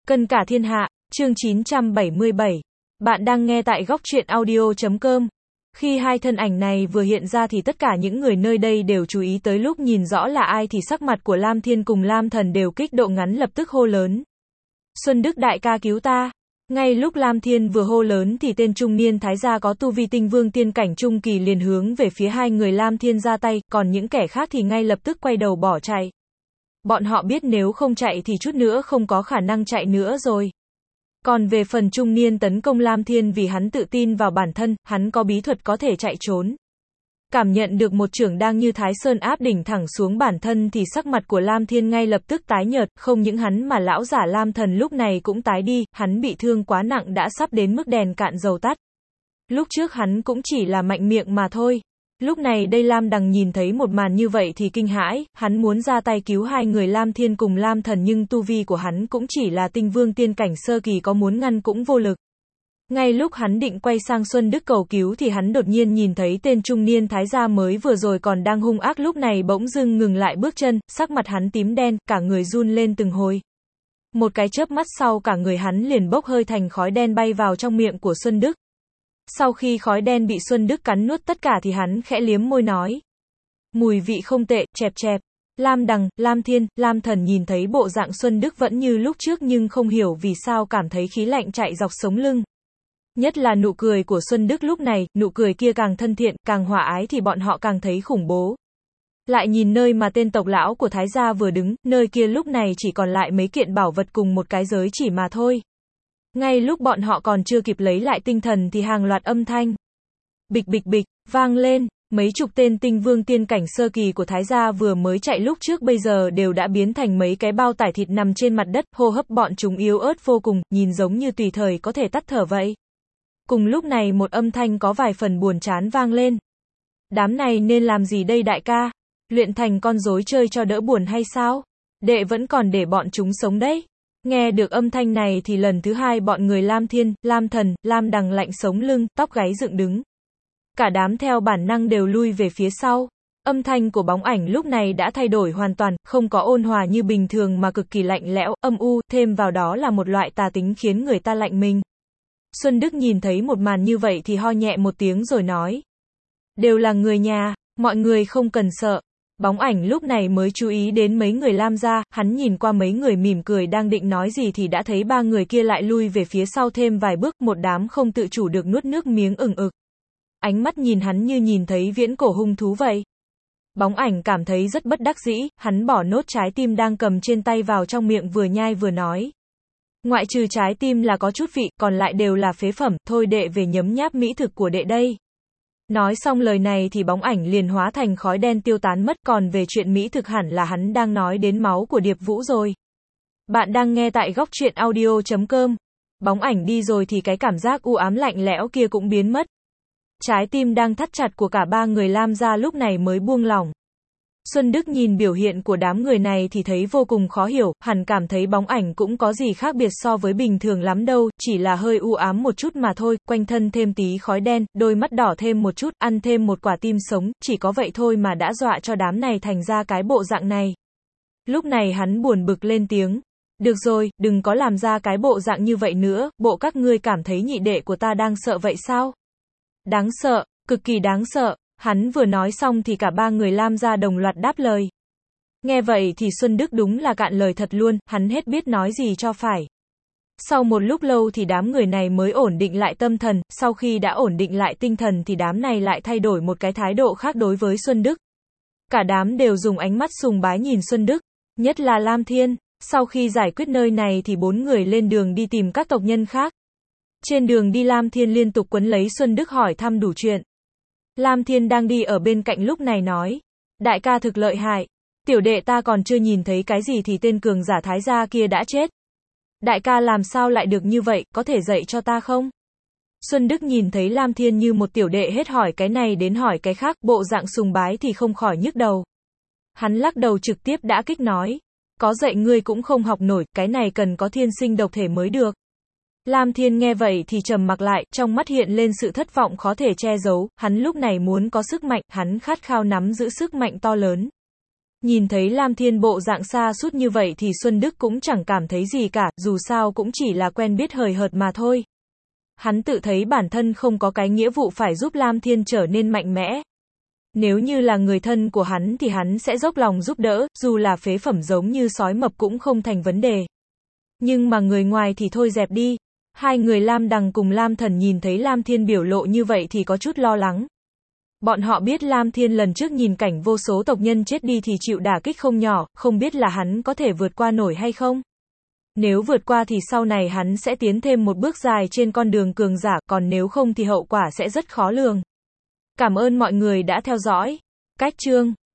Cân cả thiên hạ, chương 977. Bạn đang nghe tại góc truyện audio.com. Khi hai thân ảnh này vừa hiện ra thì tất cả những người nơi đây đều chú ý tới, lúc nhìn rõ là ai thì sắc mặt của Lam Thiên cùng Lam Thần đều kích động, ngắn lập tức hô lớn. Xuân Đức đại ca cứu ta. Ngay lúc Lam Thiên vừa hô lớn thì tên trung niên thái gia có tu vi tinh vương tiên cảnh trung kỳ liền hướng về phía hai người Lam Thiên ra tay, còn những kẻ khác thì ngay lập tức quay đầu bỏ chạy. Bọn họ biết nếu không chạy thì chút nữa không có khả năng chạy nữa rồi. Còn về phần trung niên tấn công Lam Thiên, vì hắn tự tin vào bản thân, hắn có bí thuật có thể chạy trốn. Cảm nhận được một chưởng đang như Thái Sơn áp đỉnh thẳng xuống bản thân thì sắc mặt của Lam Thiên ngay lập tức tái nhợt, không những hắn mà lão giả Lam Thần lúc này cũng tái đi, hắn bị thương quá nặng đã sắp đến mức đèn cạn dầu tắt. Lúc trước hắn cũng chỉ là mạnh miệng mà thôi. Lúc này đây Lam Đằng nhìn thấy một màn như vậy thì kinh hãi, hắn muốn ra tay cứu hai người Lam Thiên cùng Lam Thần nhưng tu vi của hắn cũng chỉ là tinh vương tiên cảnh sơ kỳ, có muốn ngăn cũng vô lực. Ngay lúc hắn định quay sang Xuân Đức cầu cứu thì hắn đột nhiên nhìn thấy tên trung niên thái gia mới vừa rồi còn đang hung ác lúc này bỗng dưng ngừng lại bước chân, sắc mặt hắn tím đen, cả người run lên từng hồi. Một cái chớp mắt sau cả người hắn liền bốc hơi thành khói đen bay vào trong miệng của Xuân Đức. Sau khi khói đen bị Xuân Đức cắn nuốt tất cả thì hắn khẽ liếm môi nói. Mùi vị không tệ, chẹp chẹp. Lam Đằng, Lam Thiên, Lam Thần nhìn thấy bộ dạng Xuân Đức vẫn như lúc trước nhưng không hiểu vì sao cảm thấy khí lạnh chạy dọc sống lưng. Nhất là nụ cười của Xuân Đức lúc này, nụ cười kia càng thân thiện, càng hòa ái thì bọn họ càng thấy khủng bố. Lại nhìn nơi mà tên tộc lão của Thái gia vừa đứng, nơi kia lúc này chỉ còn lại mấy kiện bảo vật cùng một cái giới chỉ mà thôi. Ngay lúc bọn họ còn chưa kịp lấy lại tinh thần thì hàng loạt âm thanh bịch bịch bịch vang lên, mấy chục tên tinh vương tiên cảnh sơ kỳ của Thái gia vừa mới chạy lúc trước bây giờ đều đã biến thành mấy cái bao tải thịt nằm trên mặt đất, hô hấp bọn chúng yếu ớt vô cùng, nhìn giống như tùy thời có thể tắt thở vậy. Cùng lúc này một âm thanh có vài phần buồn chán vang lên. Đám này nên làm gì đây đại ca? Luyện thành con rối chơi cho đỡ buồn hay sao? Đệ vẫn còn để bọn chúng sống đấy. Nghe được âm thanh này thì lần thứ hai bọn người Lam Thiên, Lam Thần, Lam Đằng lạnh sống lưng, tóc gáy dựng đứng. Cả đám theo bản năng đều lui về phía sau. Âm thanh của bóng ảnh lúc này đã thay đổi hoàn toàn, không có ôn hòa như bình thường mà cực kỳ lạnh lẽo, âm u, thêm vào đó là một loại tà tính khiến người ta lạnh mình. Xuân Đức nhìn thấy một màn như vậy thì ho nhẹ một tiếng rồi nói. Đều là người nhà, mọi người không cần sợ. Bóng ảnh lúc này mới chú ý đến mấy người Lam gia, hắn nhìn qua mấy người mỉm cười đang định nói gì thì đã thấy ba người kia lại lui về phía sau thêm vài bước, một đám không tự chủ được nuốt nước miếng ừng ực. Ánh mắt nhìn hắn như nhìn thấy viễn cổ hung thú vậy. Bóng ảnh cảm thấy rất bất đắc dĩ, hắn bỏ nốt trái tim đang cầm trên tay vào trong miệng vừa nhai vừa nói. Ngoại trừ trái tim là có chút vị, còn lại đều là phế phẩm, thôi đệ về nhấm nháp mỹ thực của đệ đây. Nói xong lời này thì bóng ảnh liền hóa thành khói đen tiêu tán mất, còn về chuyện mỹ thực hẳn là hắn đang nói đến máu của Điệp Vũ rồi. Bạn đang nghe tại góc truyện audio.com. Bóng ảnh đi rồi thì cái cảm giác u ám lạnh lẽo kia cũng biến mất. Trái tim đang thắt chặt của cả ba người Lam gia lúc này mới buông lỏng. Xuân Đức nhìn biểu hiện của đám người này thì thấy vô cùng khó hiểu, hẳn cảm thấy bóng ảnh cũng có gì khác biệt so với bình thường lắm đâu, chỉ là hơi u ám một chút mà thôi, quanh thân thêm tí khói đen, đôi mắt đỏ thêm một chút, ăn thêm một quả tim sống, chỉ có vậy thôi mà đã dọa cho đám này thành ra cái bộ dạng này. Lúc này hắn buồn bực lên tiếng. Được rồi, đừng có làm ra cái bộ dạng như vậy nữa, bộ các ngươi cảm thấy nhị đệ của ta đang sợ vậy sao? Đáng sợ, cực kỳ đáng sợ. Hắn vừa nói xong thì cả ba người Lam gia đồng loạt đáp lời. Nghe vậy thì Xuân Đức đúng là cạn lời thật luôn, hắn hết biết nói gì cho phải. Sau một lúc lâu thì đám người này mới ổn định lại tâm thần, sau khi đã ổn định lại tinh thần thì đám này lại thay đổi một cái thái độ khác đối với Xuân Đức. Cả đám đều dùng ánh mắt sùng bái nhìn Xuân Đức, nhất là Lam Thiên. Sau khi giải quyết nơi này thì bốn người lên đường đi tìm các tộc nhân khác. Trên đường đi Lam Thiên liên tục quấn lấy Xuân Đức hỏi thăm đủ chuyện. Lam Thiên đang đi ở bên cạnh lúc này nói. Đại ca thực lợi hại. Tiểu đệ ta còn chưa nhìn thấy cái gì thì tên cường giả Thái gia kia đã chết. Đại ca làm sao lại được như vậy, có thể dạy cho ta không? Xuân Đức nhìn thấy Lam Thiên như một tiểu đệ hết hỏi cái này đến hỏi cái khác, bộ dạng sùng bái thì không khỏi nhức đầu. Hắn lắc đầu trực tiếp đã kích nói. Có dạy ngươi cũng không học nổi, cái này cần có thiên sinh độc thể mới được. Lam Thiên nghe vậy thì trầm mặc lại, trong mắt hiện lên sự thất vọng khó thể che giấu, hắn lúc này muốn có sức mạnh, hắn khát khao nắm giữ sức mạnh to lớn. Nhìn thấy Lam Thiên bộ dạng xa sút như vậy thì Xuân Đức cũng chẳng cảm thấy gì cả, dù sao cũng chỉ là quen biết hời hợt mà thôi. Hắn tự thấy bản thân không có cái nghĩa vụ phải giúp Lam Thiên trở nên mạnh mẽ. Nếu như là người thân của hắn thì hắn sẽ dốc lòng giúp đỡ, dù là phế phẩm giống như sói mập cũng không thành vấn đề. Nhưng mà người ngoài thì thôi dẹp đi. Hai người Lam Đằng cùng Lam Thần nhìn thấy Lam Thiên biểu lộ như vậy thì có chút lo lắng. Bọn họ biết Lam Thiên lần trước nhìn cảnh vô số tộc nhân chết đi thì chịu đả kích không nhỏ, không biết là hắn có thể vượt qua nổi hay không. Nếu vượt qua thì sau này hắn sẽ tiến thêm một bước dài trên con đường cường giả, còn nếu không thì hậu quả sẽ rất khó lường. Cảm ơn mọi người đã theo dõi. Cách chương